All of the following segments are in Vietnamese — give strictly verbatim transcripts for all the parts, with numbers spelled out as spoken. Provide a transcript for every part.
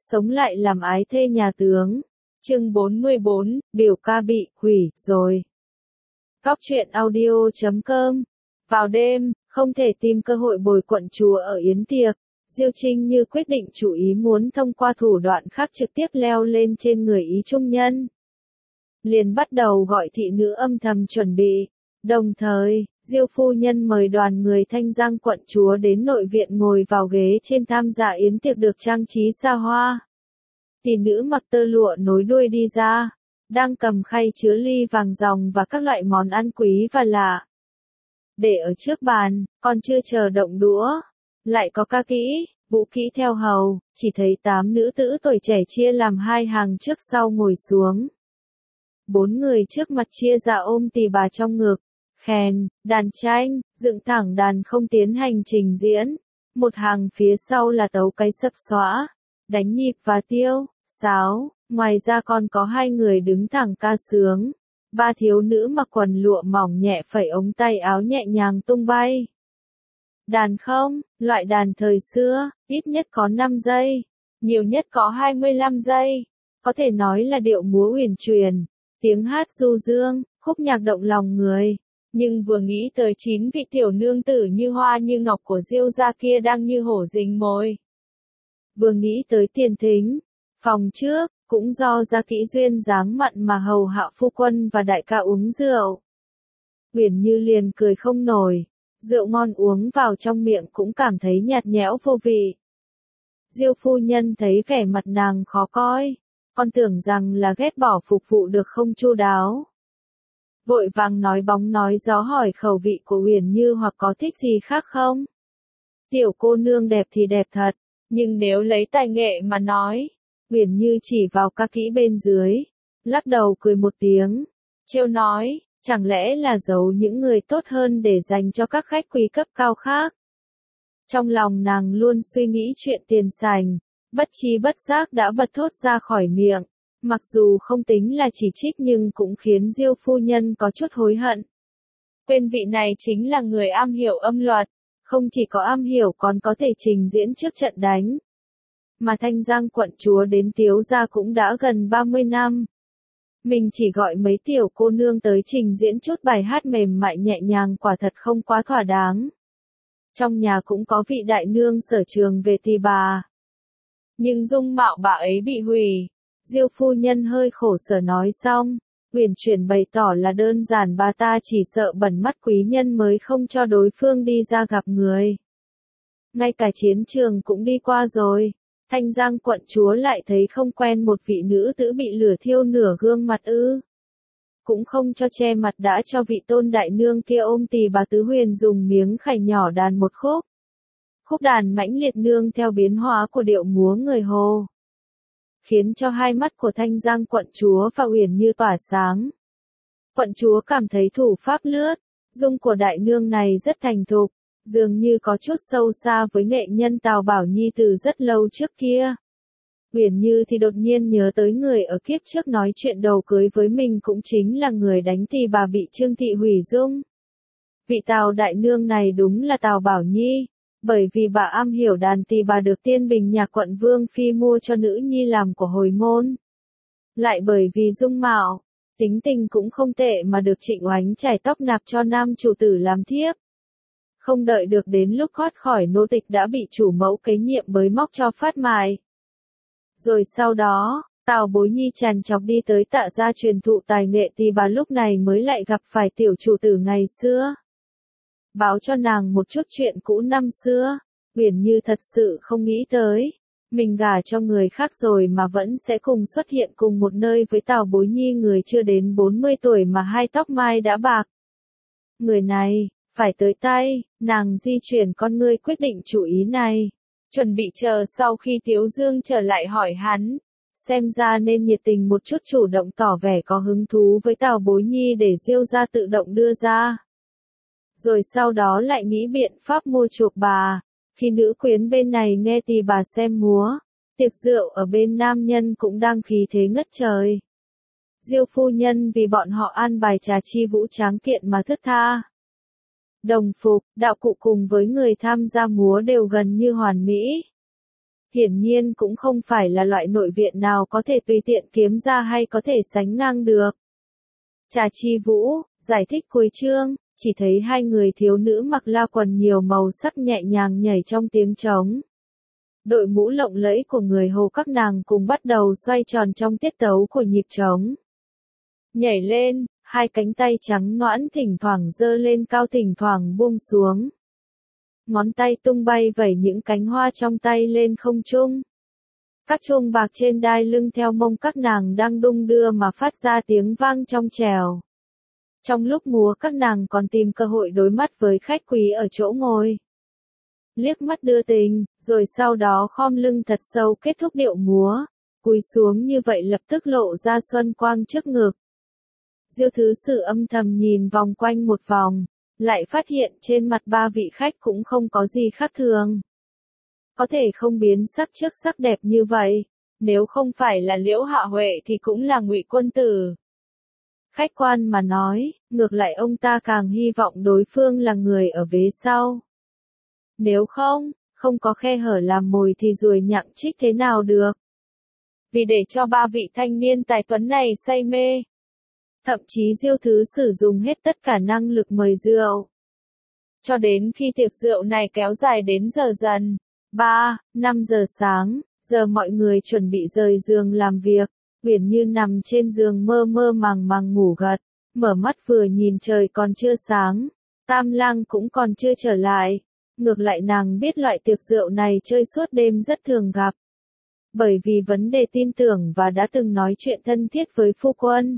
sống lại làm ái thê nhà tướng. Chương bốn mươi bốn, biểu ca bị hủy rồi. Góc truyện audio chấm com. Vào đêm, không thể tìm cơ hội bồi quận chúa ở yến tiệc, Diêu Trinh như quyết định chủ ý muốn thông qua thủ đoạn khác trực tiếp leo lên trên người ý trung nhân. Liền bắt đầu gọi thị nữ âm thầm chuẩn bị. Đồng thời, Diêu phu nhân mời đoàn người Thanh Giang quận chúa đến nội viện ngồi vào ghế trên tham gia yến tiệc được trang trí xa hoa. Tỷ nữ mặc tơ lụa nối đuôi đi ra, đang cầm khay chứa ly vàng ròng và các loại món ăn quý và lạ. Để ở trước bàn, còn chưa chờ động đũa, lại có ca kỹ, vũ kỹ theo hầu, chỉ thấy tám nữ tử tuổi trẻ chia làm hai hàng trước sau ngồi xuống. Bốn người trước mặt chia ra ôm tỳ bà trong ngực, khen, đàn tranh, dựng thẳng đàn không tiến hành trình diễn. Một hàng phía sau là tấu cái sập xõa, đánh nhịp và tiêu, sáo, ngoài ra còn có hai người đứng thẳng ca sướng. Ba thiếu nữ mặc quần lụa mỏng nhẹ phẩy ống tay áo nhẹ nhàng tung bay. Đàn không, loại đàn thời xưa, ít nhất có năm giây, nhiều nhất có hai mươi lăm giây. Có thể nói là điệu múa huyền truyền, tiếng hát du dương, khúc nhạc động lòng người. Nhưng vừa nghĩ tới chín vị tiểu nương tử như hoa như ngọc của Diêu gia kia đang như hổ rình mồi. Vừa nghĩ tới tiền thính, phòng trước, cũng do gia kỹ duyên dáng mặn mà hầu hạ phu quân và đại ca uống rượu. Uyển Như liền cười không nổi, rượu ngon uống vào trong miệng cũng cảm thấy nhạt nhẽo vô vị. Diêu phu nhân thấy vẻ mặt nàng khó coi, còn tưởng rằng là ghét bỏ phục vụ được không chu đáo. Vội vàng nói bóng nói gió hỏi khẩu vị của Uyển Như hoặc có thích gì khác không? Tiểu cô nương đẹp thì đẹp thật, nhưng nếu lấy tài nghệ mà nói, Uyển Như chỉ vào ca kỹ bên dưới, lắc đầu cười một tiếng, trêu nói, chẳng lẽ là giấu những người tốt hơn để dành cho các khách quý cấp cao khác. Trong lòng nàng luôn suy nghĩ chuyện tiền sành, bất tri bất giác đã bật thốt ra khỏi miệng, mặc dù không tính là chỉ trích nhưng cũng khiến Diêu phu nhân có chút hối hận. Quên vị này chính là người am hiểu âm luật, không chỉ có am hiểu còn có thể trình diễn trước trận đánh. Mà Thanh Giang quận chúa đến Tiếu gia cũng đã gần ba mươi năm. Mình chỉ gọi mấy tiểu cô nương tới trình diễn chút bài hát mềm mại nhẹ nhàng quả thật không quá thỏa đáng. Trong nhà cũng có vị đại nương sở trường về tỳ bà. Nhưng dung mạo bà ấy bị hủy. Diêu phu nhân hơi khổ sở nói xong, uyển chuyển bày tỏ là đơn giản bà ta chỉ sợ bẩn mắt quý nhân mới không cho đối phương đi ra gặp người. Ngay cả chiến trường cũng đi qua rồi, Thanh Giang quận chúa lại thấy không quen một vị nữ tử bị lửa thiêu nửa gương mặt ư. Cũng không cho che mặt đã cho vị tôn đại nương kia ôm tỳ bà tứ huyền dùng miếng khải nhỏ đàn một khúc. Khúc đàn mãnh liệt nương theo biến hóa của điệu múa người Hồ, khiến cho hai mắt của Thanh Giang quận chúa và Uyển Như tỏa sáng. Quận chúa cảm thấy thủ pháp lướt, dung của đại nương này rất thành thục, dường như có chút sâu xa với nghệ nhân Tào Bảo Nhi từ rất lâu trước kia. Uyển Như thì đột nhiên nhớ tới người ở kiếp trước nói chuyện đầu cưới với mình cũng chính là người đánh tỳ bà bị Trương Thị hủy dung. Vị Tào đại nương này đúng là Tào Bảo Nhi. Bởi vì bà am hiểu đàn tỳ bà được Tiên Bình nhà quận Vương Phi mua cho nữ nhi làm của hồi môn. Lại bởi vì dung mạo, tính tình cũng không tệ mà được Trịnh Oánh chải tóc nạp cho nam chủ tử làm thiếp. Không đợi được đến lúc thoát khỏi nô tịch đã bị chủ mẫu kế nhiệm bới móc cho phát mài. Rồi sau đó, Tào Bối Nhi tràn trọc đi tới Tạ gia truyền thụ tài nghệ tỳ bà lúc này mới lại gặp phải tiểu chủ tử ngày xưa. Báo cho nàng một chút chuyện cũ năm xưa, Uyển Như thật sự không nghĩ tới, mình gả cho người khác rồi mà vẫn sẽ cùng xuất hiện cùng một nơi với Tào Bối Nhi người chưa đến bốn mươi tuổi mà hai tóc mai đã bạc. Người này, phải tới tay, nàng di chuyển con ngươi quyết định chủ ý này, chuẩn bị chờ sau khi Tiếu Dương trở lại hỏi hắn, xem ra nên nhiệt tình một chút chủ động tỏ vẻ có hứng thú với Tào Bối Nhi để Diêu gia tự động đưa ra. Rồi sau đó lại nghĩ biện pháp mua chuộc bà, khi nữ quyến bên này nghe tỳ bà xem múa, tiệc rượu ở bên nam nhân cũng đang khí thế ngất trời. Diêu phu nhân vì bọn họ an bài trà chi vũ tráng kiện mà thướt tha. Đồng phục, đạo cụ cùng với người tham gia múa đều gần như hoàn mỹ. hiển nhiên cũng không phải là loại nội viện nào có thể tùy tiện kiếm ra hay có thể sánh ngang được. Trà Chi Vũ, giải thích cuối chương, chỉ thấy hai người thiếu nữ mặc la quần nhiều màu sắc nhẹ nhàng nhảy trong tiếng trống. Đội mũ lộng lẫy của người Hồ các nàng cùng bắt đầu xoay tròn trong tiết tấu của nhịp trống. Nhảy lên, hai cánh tay trắng nõn thỉnh thoảng giơ lên cao thỉnh thoảng buông xuống. Ngón tay tung bay vẩy những cánh hoa trong tay lên không trung. Các chuông bạc trên đai lưng theo mông các nàng đang đung đưa mà phát ra tiếng vang trong trèo. Trong lúc múa các nàng còn tìm cơ hội đối mắt với khách quý ở chỗ ngồi. Liếc mắt đưa tình, rồi sau đó khom lưng thật sâu kết thúc điệu múa, cúi xuống như vậy lập tức lộ ra xuân quang trước ngực. Diêu Thứ Sử âm thầm nhìn vòng quanh một vòng, lại phát hiện trên mặt ba vị khách cũng không có gì khác thường. Có thể không biến sắc trước sắc đẹp như vậy, nếu không phải là Liễu Hạ Huệ thì cũng là Ngụy Quân Tử. Khách quan mà nói, ngược lại ông ta càng hy vọng đối phương là người ở vế sau. Nếu không, không có khe hở làm mồi thì ruồi nhặng trích thế nào được. Vì để cho ba vị thanh niên tài tuấn này say mê, thậm chí Diêu Thứ Sử dùng hết tất cả năng lực mời rượu. Cho đến khi tiệc rượu này kéo dài đến giờ dần, ba, năm giờ sáng, giờ mọi người chuẩn bị rời giường làm việc, Uyển Như nằm trên giường mơ mơ màng màng ngủ gật, mở mắt vừa nhìn trời còn chưa sáng, Tam Lang cũng còn chưa trở lại, ngược lại nàng biết loại tiệc rượu này chơi suốt đêm rất thường gặp. Bởi vì vấn đề tin tưởng và đã từng nói chuyện thân thiết với phu quân.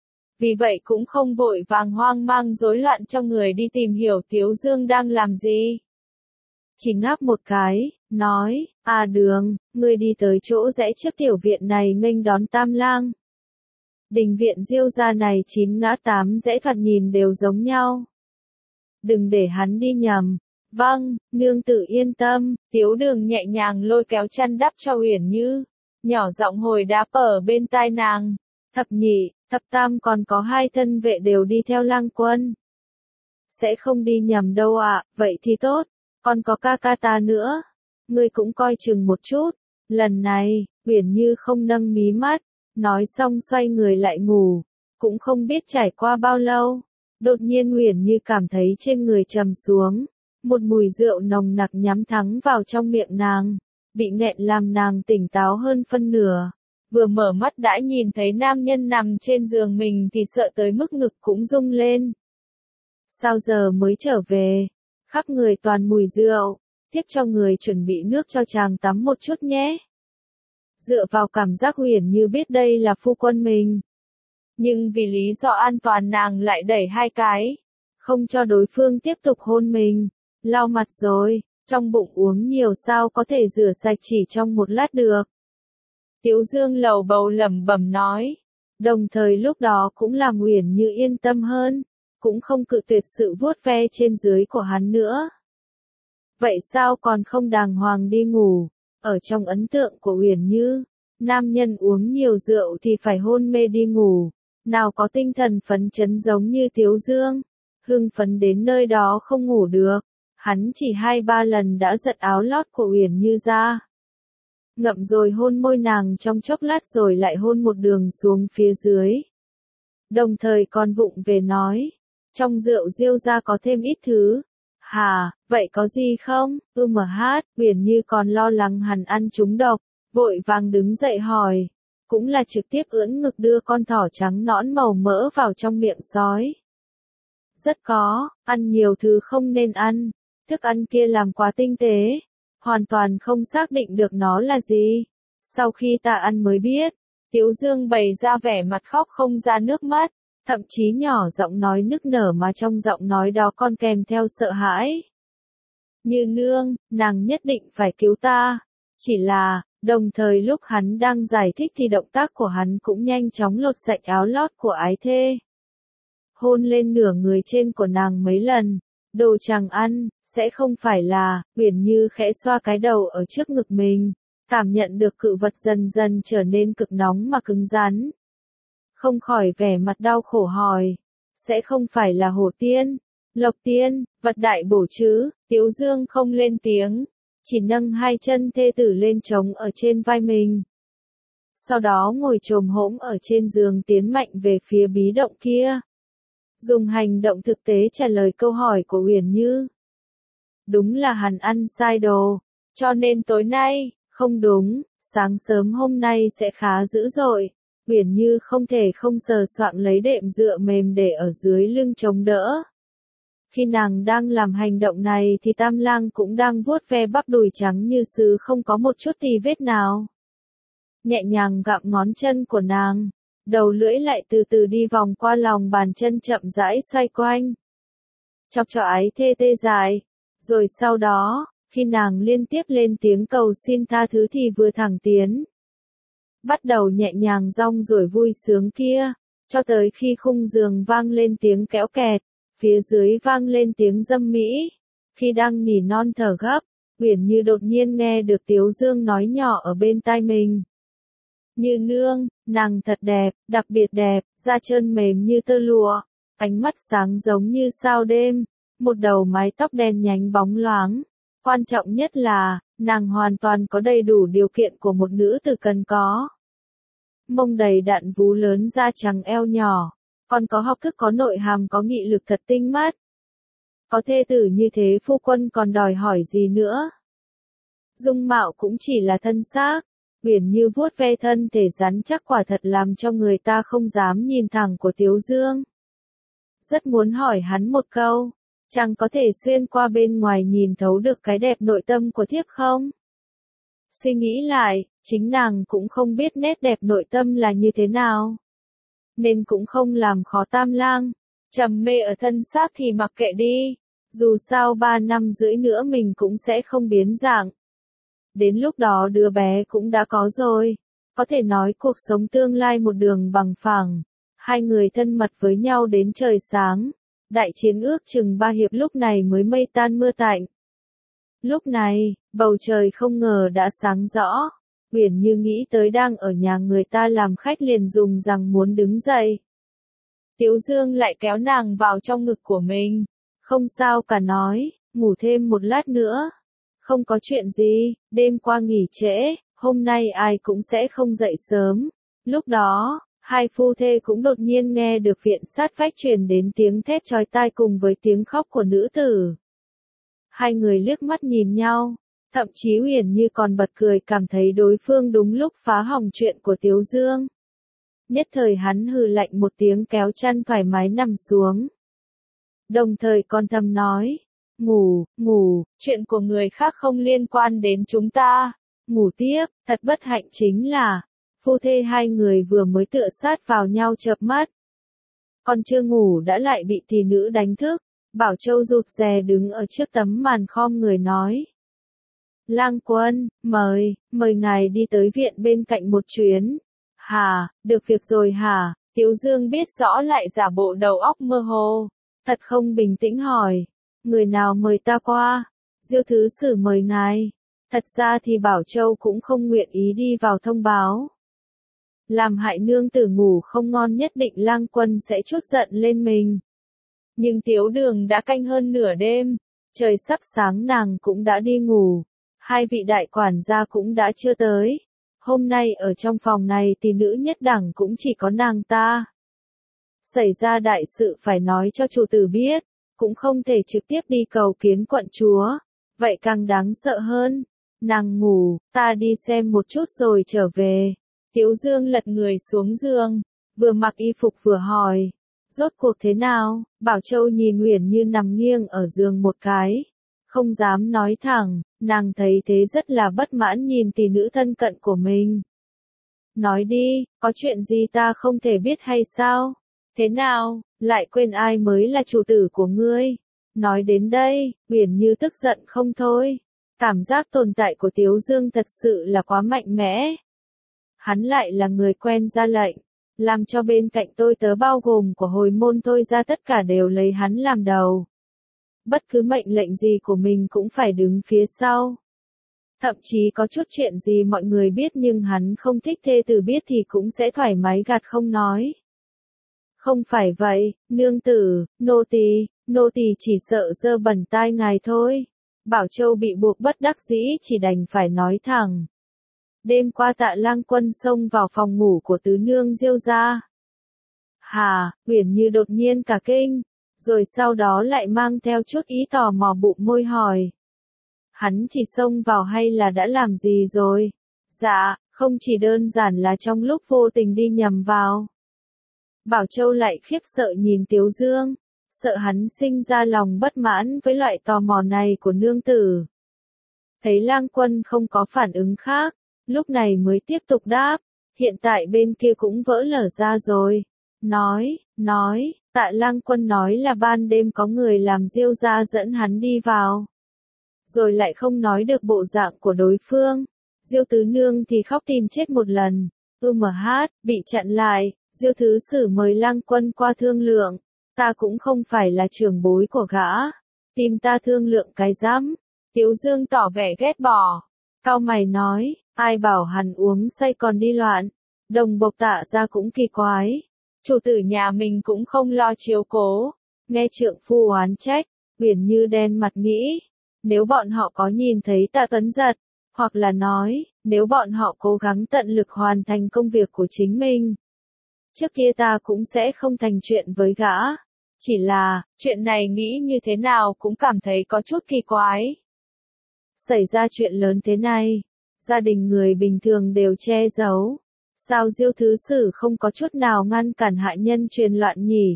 Vì vậy cũng không vội vàng hoang mang rối loạn trong người đi tìm hiểu Tiếu Dương đang làm gì. Chỉ ngáp một cái, nói, à Đường, ngươi đi tới chỗ rẽ trước tiểu viện này nghênh đón Tam Lang. Đình viện Diêu gia này chín ngã tám rẽ thoạt nhìn đều giống nhau. Đừng để hắn đi nhầm. Vâng, nương tử yên tâm, Tiếu Đường nhẹ nhàng lôi kéo chăn đắp cho Uyển Như, nhỏ giọng hồi đáp ở bên tai nàng. Thập nhị, thập tam còn có hai thân vệ đều đi theo Lang quân. Sẽ không đi nhầm đâu ạ, à, vậy thì tốt, còn có ca ca ta nữa. Ngươi cũng coi chừng một chút. Lần này, Uyển Như không nâng mí mắt, nói xong xoay người lại ngủ, cũng không biết trải qua bao lâu. Đột nhiên Uyển Như cảm thấy trên người trầm xuống. Một mùi rượu nồng nặc nhắm thẳng vào trong miệng nàng, bị nghẹn làm nàng tỉnh táo hơn phân nửa. Vừa mở mắt đã nhìn thấy nam nhân nằm trên giường mình thì sợ tới mức ngực cũng rung lên. Sao giờ mới trở về? Khắp người toàn mùi rượu, tiếp cho người chuẩn bị nước cho chàng tắm một chút nhé. Dựa vào cảm giác Uyển Như biết đây là phu quân mình. Nhưng vì lý do an toàn nàng lại đẩy hai cái, không cho đối phương tiếp tục hôn mình. Lau mặt rồi, trong bụng uống nhiều sao có thể rửa sạch chỉ trong một lát được. Tiếu Dương lầu bầu lẩm bẩm nói, đồng thời lúc đó cũng làm Uyển Như yên tâm hơn, cũng không cự tuyệt sự vuốt ve trên dưới của hắn nữa. Vậy sao còn không đàng hoàng đi ngủ? Ở trong ấn tượng của Uyển Như, nam nhân uống nhiều rượu thì phải hôn mê đi ngủ, nào có tinh thần phấn chấn giống như Tiếu Dương, hưng phấn đến nơi đó không ngủ được. Hắn chỉ hai ba lần đã giật áo lót của Uyển Như ra. Ngậm rồi hôn môi nàng trong chốc lát rồi lại hôn một đường xuống phía dưới. Đồng thời còn vụng về nói, trong rượu Diêu gia có thêm ít thứ. Hà, vậy có gì không? Ư mà hát, Uyển Như còn lo lắng hắn ăn trúng độc, vội vàng đứng dậy hỏi. Cũng là trực tiếp ưỡn ngực đưa con thỏ trắng nõn màu mỡ vào trong miệng sói. Rất có, ăn nhiều thứ không nên ăn. Thức ăn kia làm quá tinh tế, hoàn toàn không xác định được nó là gì. Sau khi ta ăn mới biết, Tiếu Dương bày ra vẻ mặt khóc không ra nước mắt, thậm chí nhỏ giọng nói nức nở mà trong giọng nói đó còn kèm theo sợ hãi. Như nương, nàng nhất định phải cứu ta. Chỉ là, đồng thời lúc hắn đang giải thích thì động tác của hắn cũng nhanh chóng lột sạch áo lót của ái thê. Hôn lên nửa người trên của nàng mấy lần. Đồ chàng ăn, sẽ không phải là, Uyển Như khẽ xoa cái đầu ở trước ngực mình, cảm nhận được cự vật dần dần trở nên cực nóng mà cứng rắn. Không khỏi vẻ mặt đau khổ hỏi, sẽ không phải là hổ tiên, lộc tiên, vật đại bổ chứ? Tiếu Dương không lên tiếng, chỉ nâng hai chân thê tử lên trống ở trên vai mình. Sau đó ngồi chồm hổm ở trên giường tiến mạnh về phía bí động kia. Dùng hành động thực tế trả lời câu hỏi của Uyển Như. Đúng là hắn ăn sai đồ, cho nên tối nay, không đúng, sáng sớm hôm nay sẽ khá dữ dội. Uyển Như không thể không sờ soạng lấy đệm dựa mềm để ở dưới lưng chống đỡ. Khi nàng đang làm hành động này thì Tam Lang cũng đang vuốt ve bắp đùi trắng như sứ không có một chút tì vết nào. Nhẹ nhàng gặm ngón chân của nàng, đầu lưỡi lại từ từ đi vòng qua lòng bàn chân chậm rãi xoay quanh. Chọc cho ái thê tê dài, rồi sau đó, khi nàng liên tiếp lên tiếng cầu xin tha thứ thì vừa thẳng tiến. Bắt đầu nhẹ nhàng rong rồi vui sướng kia, cho tới khi khung giường vang lên tiếng kéo kẹt, phía dưới vang lên tiếng dâm mỹ. Khi đang nỉ non thở gấp, Uyển Như đột nhiên nghe được Tiếu Dương nói nhỏ ở bên tai mình. Như nương, nàng thật đẹp, đặc biệt đẹp, da trơn mềm như tơ lụa, ánh mắt sáng giống như sao đêm, một đầu mái tóc đen nhánh bóng loáng. Quan trọng nhất là, nàng hoàn toàn có đầy đủ điều kiện của một nữ tử cần có. Mông đầy đặn vú lớn da trắng eo nhỏ, còn có học thức có nội hàm có nghị lực thật tinh mắt. Có thê tử như thế phu quân còn đòi hỏi gì nữa. Dung mạo cũng chỉ là thân xác. Uyển Như vuốt ve thân thể rắn chắc quả thật làm cho người ta không dám nhìn thẳng của Tiếu Dương. Rất muốn hỏi hắn một câu, chẳng có thể xuyên qua bên ngoài nhìn thấu được cái đẹp nội tâm của thiếp không? Suy nghĩ lại, chính nàng cũng không biết nét đẹp nội tâm là như thế nào. Nên cũng không làm khó Tam Lang, trầm mê ở thân xác thì mặc kệ đi, dù sao ba năm rưỡi nữa mình cũng sẽ không biến dạng. Đến lúc đó đứa bé cũng đã có rồi, có thể nói cuộc sống tương lai một đường bằng phẳng, hai người thân mật với nhau đến trời sáng, đại chiến ước chừng ba hiệp lúc này mới mây tan mưa tạnh. Lúc này, bầu trời không ngờ đã sáng rõ, Uyển Như nghĩ tới đang ở nhà người ta làm khách liền dùng rằng muốn đứng dậy. Tiếu Dương lại kéo nàng vào trong ngực của mình, không sao cả nói, ngủ thêm một lát nữa. Không có chuyện gì, đêm qua nghỉ trễ, hôm nay ai cũng sẽ không dậy sớm. Lúc đó, hai phu thê cũng đột nhiên nghe được viện sát vách truyền đến tiếng thét chói tai cùng với tiếng khóc của nữ tử. Hai người liếc mắt nhìn nhau, thậm chí Uyển Như còn bật cười cảm thấy đối phương đúng lúc phá hỏng chuyện của Tiếu Dương. Nhất thời hắn hừ lạnh một tiếng kéo chăn thoải mái nằm xuống. Đồng thời còn thầm nói. Ngủ, ngủ, chuyện của người khác không liên quan đến chúng ta. Ngủ tiếp, thật bất hạnh chính là, phu thê hai người vừa mới tựa sát vào nhau chợp mắt. Còn chưa ngủ đã lại bị tỷ nữ đánh thức, Bảo Châu rụt rè đứng ở trước tấm màn khom người nói. Lang quân, mời, mời ngài đi tới viện bên cạnh một chuyến. Hà, được việc rồi hả? Tiếu Dương biết rõ lại giả bộ đầu óc mơ hồ, thật không bình tĩnh hỏi. Người nào mời ta qua? Diêu thứ sử mời ngài. Thật ra thì Bảo Châu cũng không nguyện ý đi vào thông báo. Làm hại nương tử ngủ không ngon nhất định Lang quân sẽ trút giận lên mình. Nhưng Tiếu Đường đã canh hơn nửa đêm, trời sắp sáng nàng cũng đã đi ngủ. Hai vị đại quản gia cũng đã chưa tới. Hôm nay ở trong phòng này thì nữ nhất đẳng cũng chỉ có nàng ta. Xảy ra đại sự phải nói cho chủ tử biết. Cũng không thể trực tiếp đi cầu kiến quận chúa, vậy càng đáng sợ hơn. Nàng ngủ, ta đi xem một chút rồi trở về. Tiếu Dương lật người xuống giường, vừa mặc y phục vừa hỏi, rốt cuộc thế nào? Bảo Châu nhìn Uyển Như nằm nghiêng ở giường một cái, không dám nói thẳng, nàng thấy thế rất là bất mãn nhìn tỷ nữ thân cận của mình. Nói đi, có chuyện gì ta không thể biết hay sao? Thế nào, lại quên ai mới là chủ tử của ngươi? Nói đến đây, Uyển Như tức giận không thôi. Cảm giác tồn tại của Tiếu Dương thật sự là quá mạnh mẽ. Hắn lại là người quen ra lệnh, làm cho bên cạnh tôi tớ bao gồm của hồi môn tôi ra tất cả đều lấy hắn làm đầu. Bất cứ mệnh lệnh gì của mình cũng phải đứng phía sau. Thậm chí có chút chuyện gì mọi người biết nhưng hắn không thích thê tử biết thì cũng sẽ thoải mái gạt không nói. Không phải vậy, nương tử, nô tỳ, nô tỳ chỉ sợ dơ bẩn tai ngài thôi. Bảo Châu bị buộc bất đắc dĩ chỉ đành phải nói thẳng. Đêm qua Tạ Lang Quân xông vào phòng ngủ của tứ nương Diêu gia. Hà, Uyển Như đột nhiên cả kinh, rồi sau đó lại mang theo chút ý tò mò bụng môi hỏi. Hắn chỉ xông vào hay là đã làm gì rồi? Dạ, không chỉ đơn giản là trong lúc vô tình đi nhầm vào. Bảo Châu lại khiếp sợ nhìn Tiếu Dương, sợ hắn sinh ra lòng bất mãn với loại tò mò này của nương tử. Thấy Lang Quân không có phản ứng khác, lúc này mới tiếp tục đáp, hiện tại bên kia cũng vỡ lở ra rồi. Nói, nói, Tạ Lang Quân nói là ban đêm có người làm Diêu gia dẫn hắn đi vào. Rồi lại không nói được bộ dạng của đối phương. Diêu tứ nương thì khóc tìm chết một lần. ư em hát, bị chặn lại, Diêu thứ sử mời Lang Quân qua thương lượng. Ta cũng không phải là trưởng bối của gã. Tìm ta thương lượng cái rắm. Tiếu Dương tỏ vẻ ghét bỏ. Cao mày nói, ai bảo hắn uống say còn đi loạn. Đồng bộc Tạ ra cũng kỳ quái. Chủ tử nhà mình cũng không lo chiếu cố. Nghe trượng phu oán trách, Uyển Như đen mặt nghĩ. Nếu bọn họ có nhìn thấy Tạ Tuấn Giật, hoặc là nói, nếu bọn họ cố gắng tận lực hoàn thành công việc của chính mình. Trước kia ta cũng sẽ không thành chuyện với gã. Chỉ là, chuyện này nghĩ như thế nào cũng cảm thấy có chút kỳ quái. Xảy ra chuyện lớn thế này, gia đình người bình thường đều che giấu. Sao Diêu thứ sử không có chút nào ngăn cản hạ nhân truyền loạn nhỉ?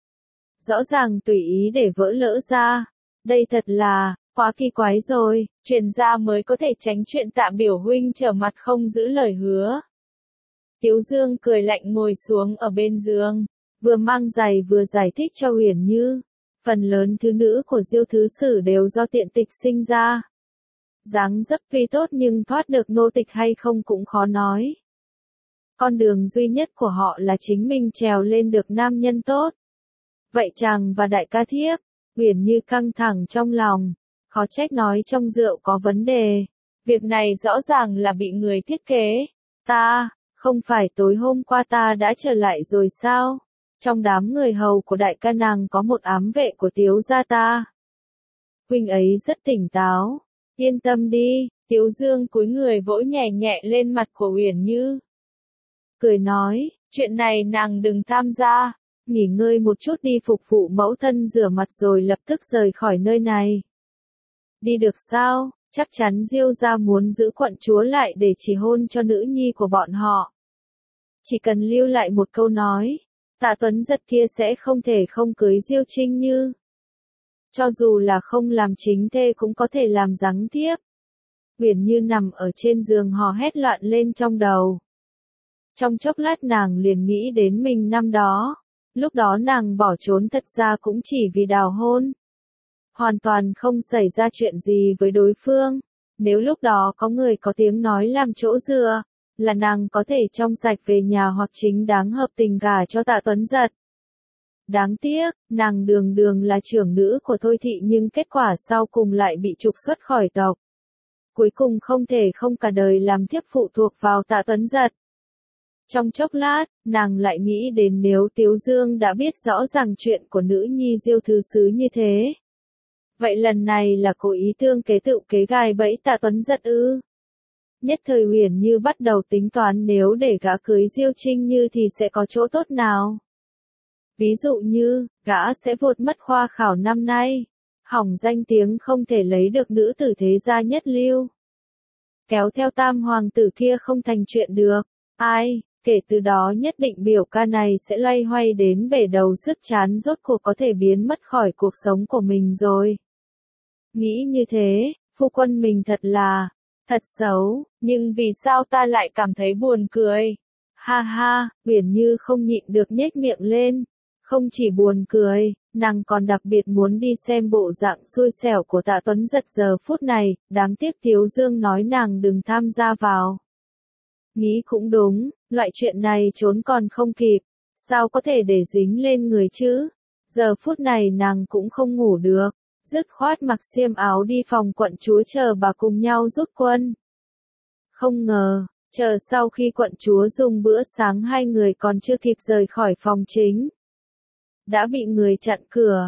Rõ ràng tùy ý để vỡ lỡ ra. Đây thật là, quá kỳ quái rồi, truyền ra mới có thể tránh chuyện Tạ biểu huynh trở mặt không giữ lời hứa. Tiếu Dương cười lạnh ngồi xuống ở bên giường, vừa mang giày vừa giải thích cho Uyển Như. Phần lớn thứ nữ của Diêu thứ sử đều do tiện tịch sinh ra. Dáng dấp tuy tốt nhưng thoát được nô tịch hay không cũng khó nói. Con đường duy nhất của họ là chính mình trèo lên được nam nhân tốt. Vậy chàng và đại ca thiếp, Uyển Như căng thẳng trong lòng, khó trách nói trong rượu có vấn đề. Việc này rõ ràng là bị người thiết kế. Ta, không phải tối hôm qua ta đã trở lại rồi sao? Trong đám người hầu của đại ca nàng có một ám vệ của Tiếu gia ta. Huynh ấy rất tỉnh táo, yên tâm đi. Tiếu Dương cúi người vỗ nhẹ nhẹ lên mặt của Uyển Như. Cười nói, chuyện này nàng đừng tham gia, nghỉ ngơi một chút đi phục vụ mẫu thân rửa mặt rồi lập tức rời khỏi nơi này. Đi được sao? Chắc chắn Diêu gia muốn giữ quận chúa lại để chỉ hôn cho nữ nhi của bọn họ. Chỉ cần lưu lại một câu nói, Tạ Tuấn Giật kia sẽ không thể không cưới Diêu Trinh Như. Cho dù là không làm chính thê cũng có thể làm giáng thiếp. Uyển Như nằm ở trên giường hò hét loạn lên trong đầu. Trong chốc lát nàng liền nghĩ đến mình năm đó. Lúc đó nàng bỏ trốn thật ra cũng chỉ vì đào hôn. Hoàn toàn không xảy ra chuyện gì với đối phương. Nếu lúc đó có người có tiếng nói làm chỗ dựa, là nàng có thể trong sạch về nhà hoặc chính đáng hợp tình gả cho Tạ Tuấn Giật. Đáng tiếc, nàng đường đường là trưởng nữ của Thôi Thị nhưng kết quả sau cùng lại bị trục xuất khỏi tộc. Cuối cùng không thể không cả đời làm thiếp phụ thuộc vào Tạ Tuấn Giật. Trong chốc lát, nàng lại nghĩ đến nếu Tiếu Dương đã biết rõ ràng chuyện của nữ nhi Diêu thứ sứ như thế. Vậy lần này là cố ý tương kế tự kế gài bẫy Tạ Tuấn Giật ư? Nhất thời Uyển Như bắt đầu tính toán nếu để gã cưới Diêu Trinh Như thì sẽ có chỗ tốt nào. Ví dụ như, gã sẽ vụt mất khoa khảo năm nay, hỏng danh tiếng không thể lấy được nữ tử thế gia nhất lưu. Kéo theo tam hoàng tử kia không thành chuyện được, ai, kể từ đó nhất định biểu ca này sẽ loay hoay đến bể đầu sức chán rốt cuộc có thể biến mất khỏi cuộc sống của mình rồi. Nghĩ như thế, phu quân mình thật là, thật xấu, nhưng vì sao ta lại cảm thấy buồn cười? Ha ha, Uyển Như không nhịn được nhếch miệng lên. Không chỉ buồn cười, nàng còn đặc biệt muốn đi xem bộ dạng xui xẻo của Tạ Tuấn Giật giờ phút này, đáng tiếc Tiếu Dương nói nàng đừng tham gia vào. Nghĩ cũng đúng, loại chuyện này trốn còn không kịp, sao có thể để dính lên người chứ? Giờ phút này nàng cũng không ngủ được, dứt khoát mặc xiêm áo đi phòng quận chúa chờ bà cùng nhau rút quân. Không ngờ, chờ sau khi quận chúa dùng bữa sáng hai người còn chưa kịp rời khỏi phòng chính. Đã bị người chặn cửa.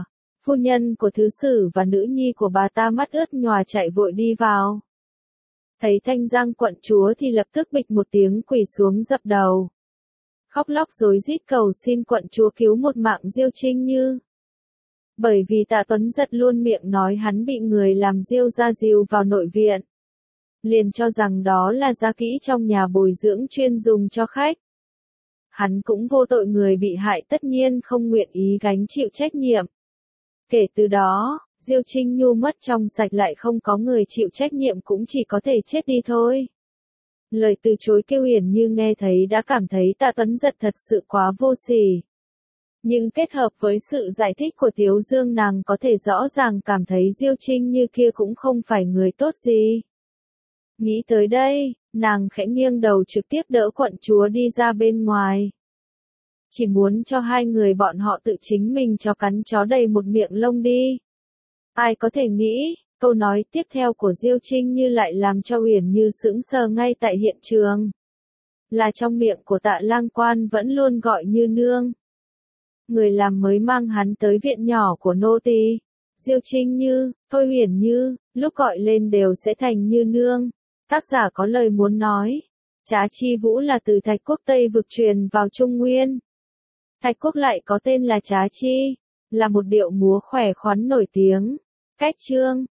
Phu nhân của thứ sử và nữ nhi của bà ta mắt ướt nhòa chạy vội đi vào. Thấy Thanh Giang quận chúa thì lập tức bịch một tiếng quỳ xuống dập đầu. Khóc lóc rối rít cầu xin quận chúa cứu một mạng Diêu Trinh Như. Bởi vì Tạ Tuấn Giật luôn miệng nói hắn bị người làm Diêu gia dìu vào nội viện. Liền cho rằng đó là gia kỹ trong nhà bồi dưỡng chuyên dùng cho khách. Hắn cũng vô tội, người bị hại tất nhiên không nguyện ý gánh chịu trách nhiệm. Kể từ đó, Diêu Trinh Nhu mất trong sạch, lại không có người chịu trách nhiệm, cũng chỉ có thể chết đi thôi. Lời từ chối kêu Uyển Như nghe thấy đã cảm thấy Tạ Tuấn Giật thật sự quá vô sỉ. Nhưng kết hợp với sự giải thích của Tiếu Dương, nàng có thể rõ ràng cảm thấy Diêu Trinh Như kia cũng không phải người tốt gì. Nghĩ tới đây, nàng khẽ nghiêng đầu trực tiếp đỡ quận chúa đi ra bên ngoài. Chỉ muốn cho hai người bọn họ tự chính mình cho cắn chó đầy một miệng lông đi. Ai có thể nghĩ, câu nói tiếp theo của Diêu Trinh Như lại làm cho Uyển Như sững sờ ngay tại hiện trường. Là trong miệng của Tạ Lang Quan vẫn luôn gọi Như nương. Người làm mới mang hắn tới viện nhỏ của nô tỳ. Diêu Trinh Như, thôi Uyển Như, lúc gọi lên đều sẽ thành Như nương. Tác giả có lời muốn nói. Trá Chi Vũ là từ Thạch Quốc Tây vực truyền vào Trung Nguyên. Thạch Quốc lại có tên là Trá Chi, là một điệu múa khỏe khoắn nổi tiếng. Cách chương